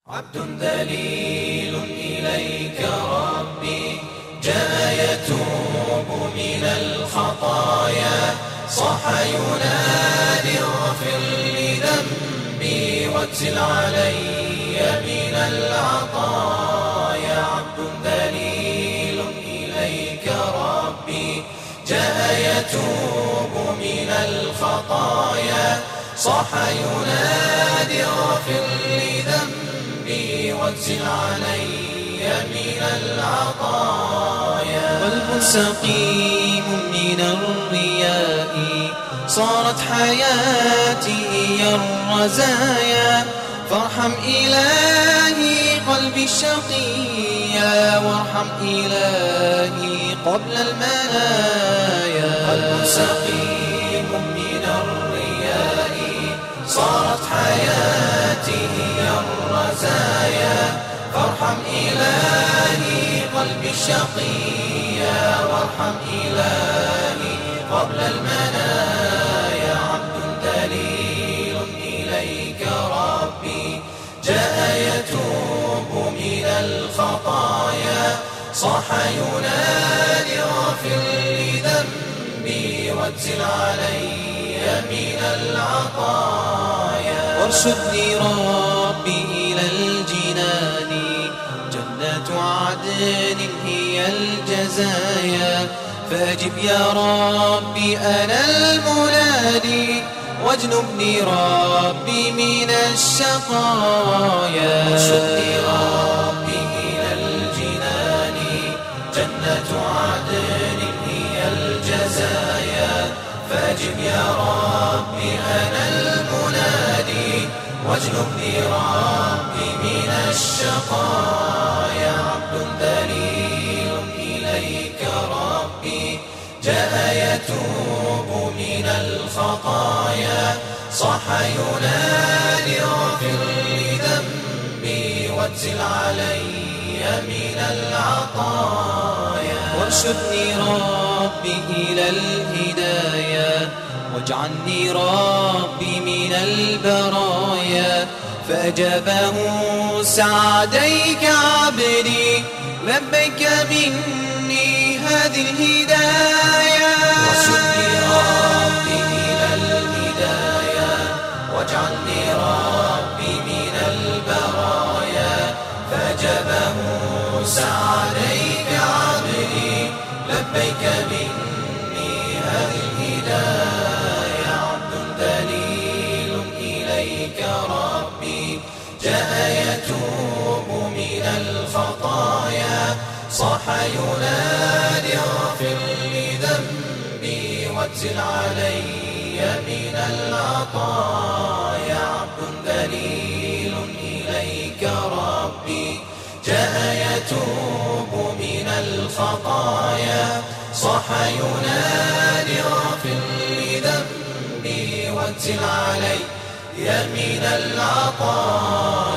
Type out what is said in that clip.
عبد ذليل إليك ربي جاء يتوب من الخطايا صاح ينادي اغفر لذنبي واجزل علي من العطايا. عبد ذليل إليك ربي جاء يتوب من الخطايا صاح ينادي اغفر لذنبي واجزل علي من العطايا. قلب سقيم من الرياء صارت حياتي هي الرزايا فارحم إلهي قلبي الشقيا وارحم إلهي قبل المنايا. قلب سقيم من الرياء صارت حياتي هي الرزايا فارحم إلهي قلبي الشقيا وارحم إلهي قبل المنايا. عبد ذليل إليك ربي جاء يتوب من الخطايا صاح ينادي اغفر لذنبي واجزل علي من العطايا. وارشدني ربي إلى الجنان جنة عدن هي الجزايا فأجب يا ربي أنا المنادي واجنبني ربي من الشقايا. وارشدني ربي إلى الجنان جنة عدن هي الجزايا فأجب يا ربي أنا المنادي واجنبني ربي من الشقايا. عبد ذليل إليك ربي جاء يتوب من الخطايا صاح ينادي اغفر لذنبي واجزل علي من العطايا. وارشدني ربي إلى الهدايا واجعلني ربي من البرايا فأجابه سعديك عبدي لبيك مني هذه الهدايا. وارشدني ربي إلى الهدايا واجعلني ربي من البرايا فأجابه سعديك عبدي لبيك مني هذه الهدايا. عبد ذليل إليك ربي جاء يتوب من الخطايا صاح ينادي اغفر لذنبي واجزل علي من العطايا. عبد ذليل إليك ربي جاء يتوب من الخطايا صاح ينادي اغفر لذنبي واجزل علي من العطايا.